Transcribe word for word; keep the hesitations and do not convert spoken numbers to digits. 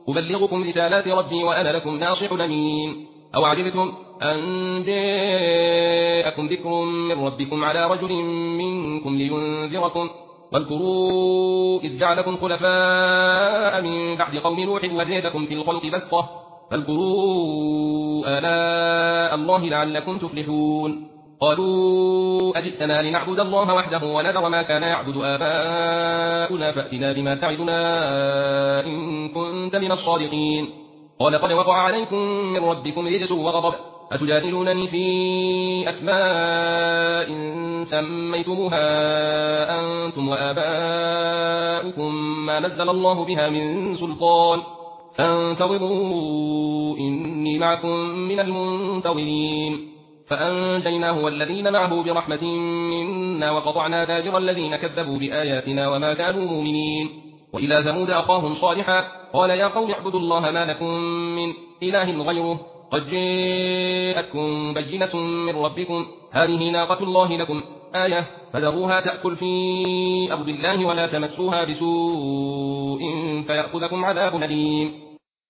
أبلغكم رسالات ربي وأنا لكم ناصح أمين. أو عجبتم أن جاءكم ذكر من ربكم على رجل منكم لينذركم واذكروا إذ جعلكم خلفاء من بعد قوم نوح وزيدكم في الخلق بسطة فاذكروا آلاء الله لعلكم تفلحون. قالوا أجئتنا لنعبد الله وحده ونذر ما كان يعبد آباؤنا فأتنا بما تعدنا إن كنت من الصادقين. قال قد وقع عليكم من ربكم رجس وغضب أتجادلونني في أسماء سميتموها أنتم وآباؤكم ما نزل الله بها من سلطان فانتظروا إني معكم من المنتظرين. فأنجيناه والذين معه برحمة منا وقطعنا دابر الذين كذبوا بآياتنا وما كانوا مؤمنين. وإلى ثمود أخاهم صالحا قال يا قوم اعبدوا الله ما لكم من إله غيره قد جاءتكم بينة من ربكم هذه ناقة الله لكم آية فذروها تأكل في أرض الله ولا تمسوها بسوء فيأخذكم عذاب أليم.